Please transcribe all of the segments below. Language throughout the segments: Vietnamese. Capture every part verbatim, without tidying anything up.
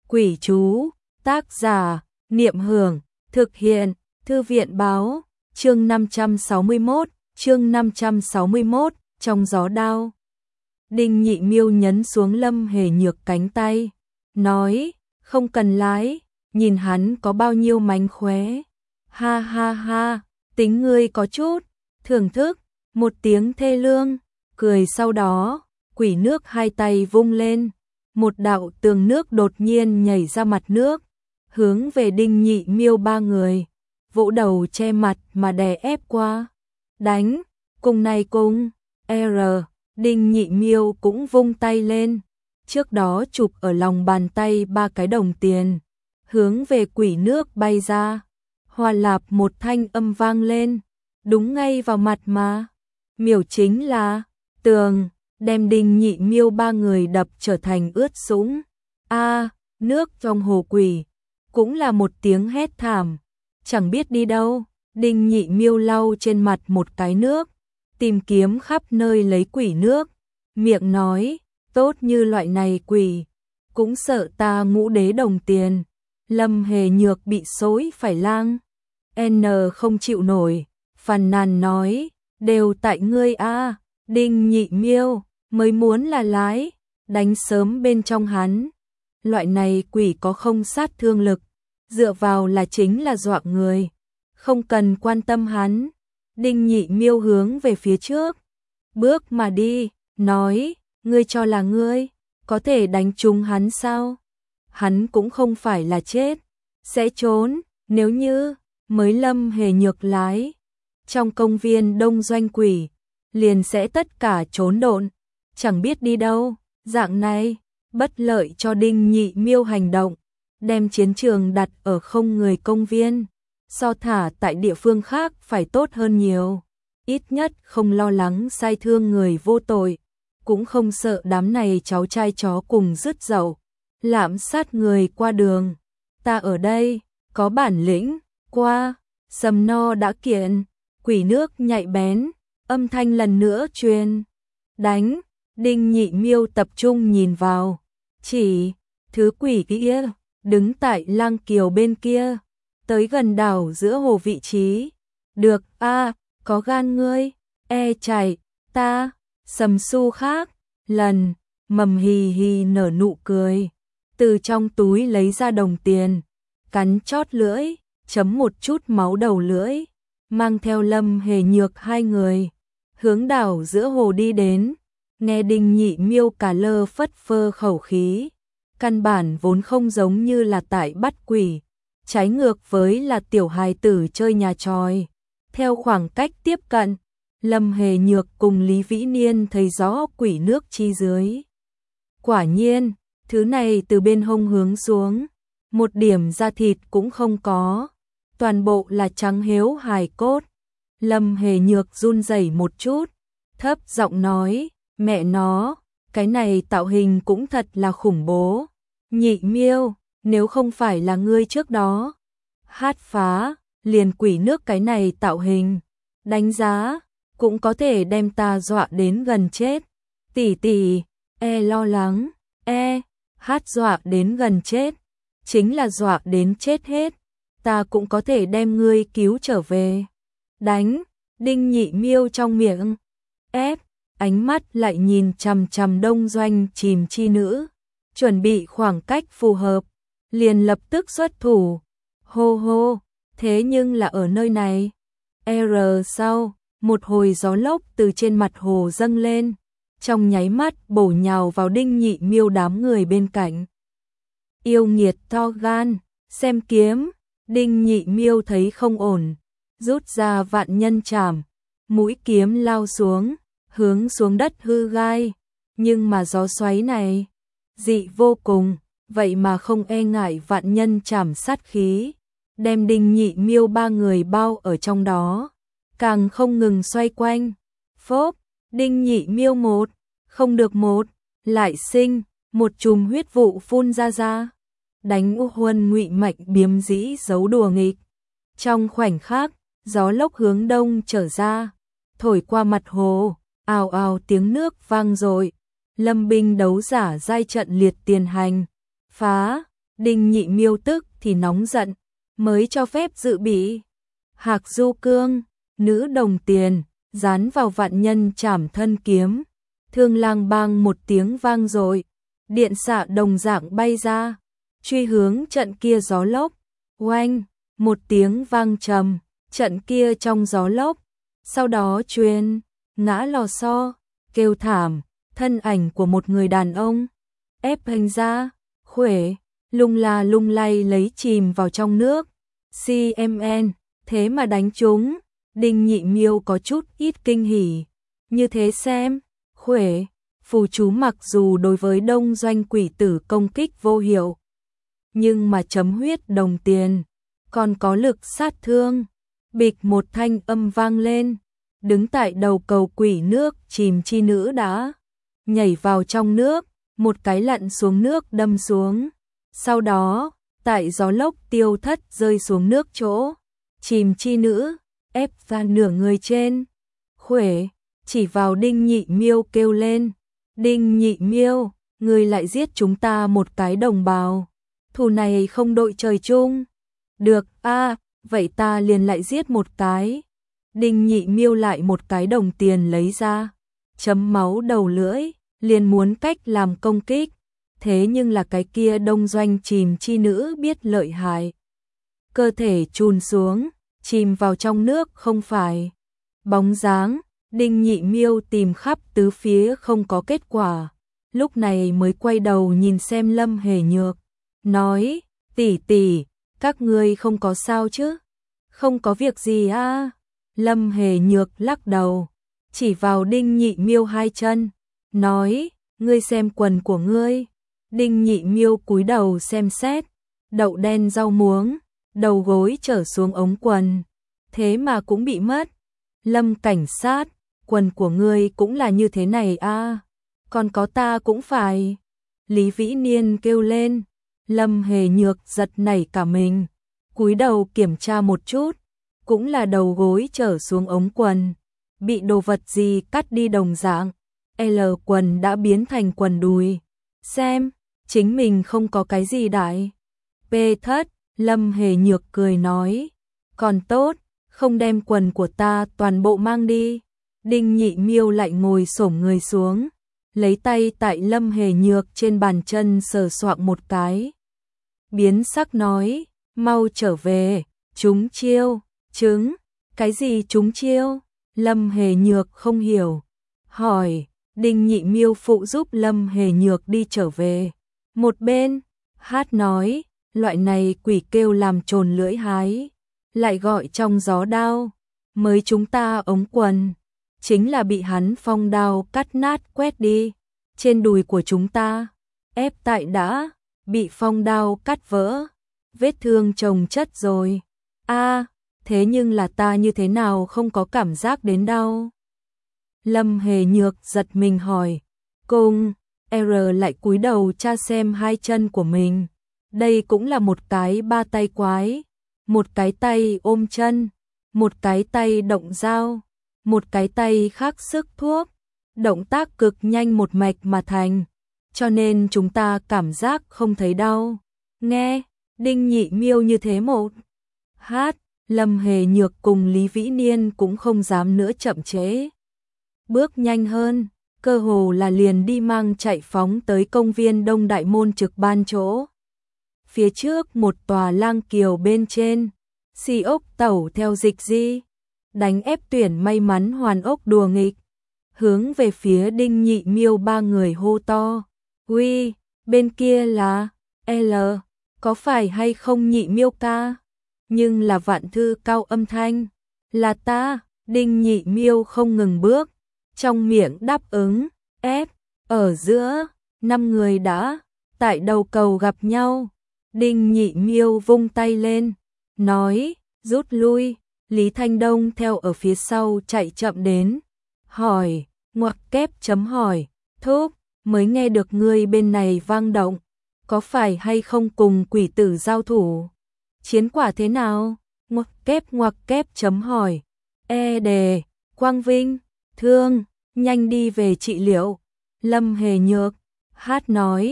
Quỷ chú, tác giả, Niệm Hưởng, thực hiện, Thư viện báo, chương năm trăm sáu mươi mốt, chương năm trăm sáu mươi mốt, trong gió đao. Đinh Nhị Miêu nhấn xuống Lâm Hề Nhược cánh tay, nói, không cần lái, nhìn hắn có bao nhiêu mánh khóe. Ha ha ha, tính ngươi có chút, thưởng thức, một tiếng thê lương, cười sau đó, quỷ nước hai tay vung lên, một đạo tường nước đột nhiên nhảy ra mặt nước, hướng về Đinh Nhị Miêu ba người, vỗ đầu che mặt mà đè ép qua. Đánh, cùng này cùng, R, Đinh Nhị Miêu cũng vung tay lên, trước đó chụp ở lòng bàn tay ba cái đồng tiền, hướng về quỷ nước bay ra, hòa lạp một thanh âm vang lên, đúng ngay vào mặt mà, miểu chính là, tường, đem Đinh Nhị Miêu ba người đập trở thành ướt sũng. A, nước trong hồ quỷ, cũng là một tiếng hét thảm, chẳng biết đi đâu, Đinh Nhị Miêu lau trên mặt một cái nước, tìm kiếm khắp nơi lấy quỷ nước, miệng nói, tốt như loại này quỷ, cũng sợ ta ngũ đế đồng tiền. Lâm Hề Nhược bị xối phải lang, N không chịu nổi, phàn nàn nói, đều tại ngươi a, Đinh Nhị Miêu mới muốn là lái, đánh sớm bên trong hắn. Loại này quỷ có không sát thương lực, dựa vào là chính là dọa người, không cần quan tâm hắn. Đinh Nhị Miêu hướng về phía trước, bước mà đi, nói, ngươi cho là ngươi có thể đánh trúng hắn sao? Hắn cũng không phải là chết, sẽ trốn, nếu như mới Lâm Hề Nhược lái, trong công viên đông doanh quỷ, liền sẽ tất cả trốn độn, chẳng biết đi đâu, dạng này, bất lợi cho Đinh Nhị Miêu hành động, đem chiến trường đặt ở không người công viên, so thả tại địa phương khác phải tốt hơn nhiều, ít nhất không lo lắng sai thương người vô tội, cũng không sợ đám này cháu trai chó cùng rứt dậu, lạm sát người qua đường. Ta ở đây, có bản lĩnh, qua, Sầm No đã kiện, quỷ nước nhạy bén, âm thanh lần nữa truyền, đánh. Đinh Nhị Miêu tập trung nhìn vào, chỉ, thứ quỷ kia, đứng tại Lang Kiều bên kia, tới gần đảo giữa hồ vị trí. Được, a, có gan ngươi, e chạy, ta, Sầm Su khác, lần, mầm hì hì nở nụ cười, từ trong túi lấy ra đồng tiền, cắn chót lưỡi, chấm một chút máu đầu lưỡi, mang theo Lâm Hề Nhược hai người, hướng đảo giữa hồ đi đến. Nghe Đinh Nhị Miêu cả lơ phất phơ khẩu khí, căn bản vốn không giống như là tại bắt quỷ, trái ngược với là tiểu hài tử chơi nhà tròi. Theo khoảng cách tiếp cận, Lâm Hề Nhược cùng Lý Vĩ Niên thấy rõ quỷ nước chi dưới. Quả nhiên, thứ này từ bên hông hướng xuống, một điểm da thịt cũng không có, toàn bộ là trắng héo hài cốt. Lâm Hề Nhược run rẩy một chút, thấp giọng nói, mẹ nó, cái này tạo hình cũng thật là khủng bố. Nhị Miêu, nếu không phải là ngươi trước đó hát phá, liền quỷ nước cái này tạo hình, đánh giá, cũng có thể đem ta dọa đến gần chết. Tỷ tỷ, e lo lắng, e, hát dọa đến gần chết, chính là dọa đến chết hết, ta cũng có thể đem ngươi cứu trở về. Đánh, Đinh Nhị Miêu trong miệng, ép, ánh mắt lại nhìn chằm chằm đông doanh chìm chi nữ, chuẩn bị khoảng cách phù hợp, liền lập tức xuất thủ. Hô hô, thế nhưng là ở nơi này. R sau, một hồi gió lốc từ trên mặt hồ dâng lên, trong nháy mắt bổ nhào vào Đinh Nhị Miêu đám người bên cạnh. Yêu nghiệt to gan, xem kiếm, Đinh Nhị Miêu thấy không ổn, rút ra vạn nhân trảm, mũi kiếm lao xuống, hướng xuống đất hư gai, nhưng mà gió xoáy này, dị vô cùng, vậy mà không e ngại vạn nhân trảm sát khí, đem Đinh Nhị Miêu ba người bao ở trong đó, càng không ngừng xoay quanh. Phốp, Đinh Nhị Miêu một, không được một, lại sinh, một chùm huyết vụ phun ra ra, đánh U Huân Ngụy Mạch biếm dĩ giấu đùa nghịch. Trong khoảnh khắc, gió lốc hướng đông trở ra, thổi qua mặt hồ, ào ào tiếng nước vang dội. Lâm binh đấu giả giai trận liệt tiền hành, phá, Đinh Nhị Miêu tức thì nóng giận, mới cho phép dự bị. Hạc Du Cương, nữ đồng tiền, dán vào vạn nhân trảm thân kiếm. Thương lang bang một tiếng vang dội, điện xạ đồng dạng bay ra, truy hướng trận kia gió lốc. Oanh, một tiếng vang trầm, trận kia trong gió lốc. Sau đó truyền, ngã lò xo, kêu thảm, thân ảnh của một người đàn ông. Ép hành ra, khuể, lung la lung lay lấy chìm vào trong nước. xê em en, thế mà đánh trúng. Đinh Nhị Miêu có chút ít kinh hỉ. Như thế xem, khuể, phù chú mặc dù đối với đông doanh quỷ tử công kích vô hiệu, nhưng mà chấm huyết đồng tiền, còn có lực sát thương. Bịch một thanh âm vang lên, đứng tại đầu cầu quỷ nước chìm chi nữ đã nhảy vào trong nước, một cái lặn xuống nước đâm xuống. Sau đó, tại gió lốc tiêu thất rơi xuống nước chỗ, chìm chi nữ, ép ra nửa người trên. Khuể, chỉ vào Đinh Nhị Miêu kêu lên, Đinh Nhị Miêu, người lại giết chúng ta một cái đồng bào, thù này không đội trời chung. Được a, à, vậy ta liền lại giết một cái. Đinh Nhị Miêu lại một cái đồng tiền lấy ra, chấm máu đầu lưỡi, liền muốn cách làm công kích. Thế nhưng là cái kia đông doanh chìm chi nữ biết lợi hại, cơ thể chùn xuống, chìm vào trong nước không phải. Bóng dáng, Đinh Nhị Miêu tìm khắp tứ phía không có kết quả, lúc này mới quay đầu nhìn xem Lâm Hề Nhược, nói, tỷ tỷ, các ngươi không có sao chứ? Không có việc gì a? À? Lâm Hề Nhược lắc đầu, chỉ vào Đinh Nhị Miêu hai chân, nói, ngươi xem quần của ngươi. Đinh Nhị Miêu cúi đầu xem xét, đậu đen rau muống, đầu gối trở xuống ống quần, thế mà cũng bị mất. Lâm cảnh sát, quần của ngươi cũng là như thế này a? À? Còn có ta cũng phải. Lý Vĩ Niên kêu lên. Lâm Hề Nhược giật nảy cả mình, cúi đầu kiểm tra một chút, cũng là đầu gối trở xuống ống quần, bị đồ vật gì cắt đi đồng dạng. L quần đã biến thành quần đùi. Xem, chính mình không có cái gì đại. P thất, Lâm Hề Nhược cười nói, còn tốt, không đem quần của ta toàn bộ mang đi. Đinh Nhị Miêu lại ngồi xổm người xuống, lấy tay tại Lâm Hề Nhược trên bàn chân sờ soạng một cái. Biến sắc nói, mau trở về, chúng chiêu, chứng, cái gì chúng chiêu? Lâm Hề Nhược không hiểu, hỏi. Đinh Nhị Miêu phụ giúp Lâm Hề Nhược đi trở về. Một bên, hát nói, loại này quỷ kêu làm trồn lưỡi hái, lại gọi trong gió đao, mới chúng ta ống quần, chính là bị hắn phong đao cắt nát quét đi, trên đùi của chúng ta, ép tại đã, bị phong đao cắt vỡ, vết thương chồng chất rồi. A, à, thế nhưng là ta như thế nào không có cảm giác đến đau? Lâm Hề Nhược giật mình hỏi, cung, R lại cúi đầu tra xem hai chân của mình, đây cũng là một cái ba tay quái, một cái tay ôm chân, một cái tay động dao, một cái tay khác sức thuốc, động tác cực nhanh một mạch mà thành, cho nên chúng ta cảm giác không thấy đau. Nghe, Đinh Nhị Miêu như thế một hát, Lâm Hề Nhược cùng Lý Vĩ Niên cũng không dám nữa chậm trễ. Bước nhanh hơn, cơ hồ là liền đi mang chạy phóng tới công viên Đông Đại Môn trực ban chỗ. Phía trước một tòa lang kiều bên trên, xi ốc tẩu theo dịch di, đánh ép tuyển may mắn hoàn ốc đùa nghịch, hướng về phía Đinh Nhị Miêu ba người hô to, uy, bên kia là, L, có phải hay không Nhị Miêu ca? Nhưng là Vạn Thư cao âm thanh, là ta. Đinh Nhị Miêu không ngừng bước, trong miệng đáp ứng, ép, ở giữa, năm người đã, tại đầu cầu gặp nhau. Đinh Nhị Miêu vung tay lên, nói, rút lui. Lý Thanh Đông theo ở phía sau chạy chậm đến, hỏi, ngoặc kép chấm hỏi, thúc, mới nghe được ngươi bên này vang động, có phải hay không cùng quỷ tử giao thủ? Chiến quả thế nào? Ngoặc kép ngoặc kép chấm hỏi, e đề, Quang Vinh, thương, nhanh đi về trị liệu. Lâm Hề Nhược, hát nói,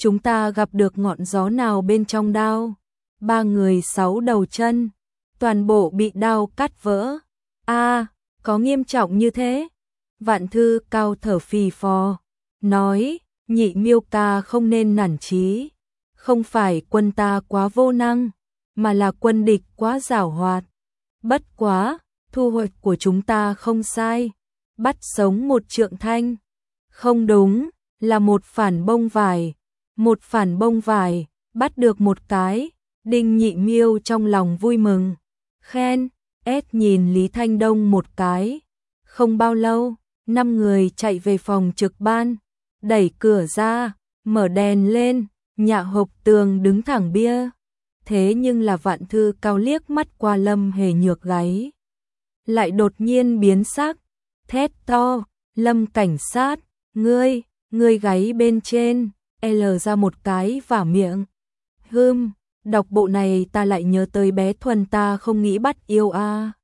chúng ta gặp được ngọn gió nào bên trong đao? Ba người sáu đầu chân, toàn bộ bị đao cắt vỡ. A, có nghiêm trọng như thế? Vạn Thư Cao thở phì phò, nói, Nhị Miêu ca không nên nản chí, không phải quân ta quá vô năng, mà là quân địch quá giảo hoạt. Bất quá, thu hoạch của chúng ta không sai, bắt sống một trượng thanh. Không đúng, là một phản bông vải, một phản bông vải, bắt được một cái. Đinh Nhị Miêu trong lòng vui mừng, khen, ép nhìn Lý Thanh Đông một cái. Không bao lâu, năm người chạy về phòng trực ban, đẩy cửa ra, mở đèn lên, Nhạ Hộc Tường đứng thẳng bia. Thế nhưng là Vạn Thư Cao liếc mắt qua Lâm Hề Nhược gáy, lại đột nhiên biến sắc, thét to, Lâm cảnh sát, ngươi, ngươi gáy bên trên, L ra một cái vả miệng. Hưm, đọc bộ này ta lại nhớ tới bé Thuần ta không nghĩ bắt yêu a. À.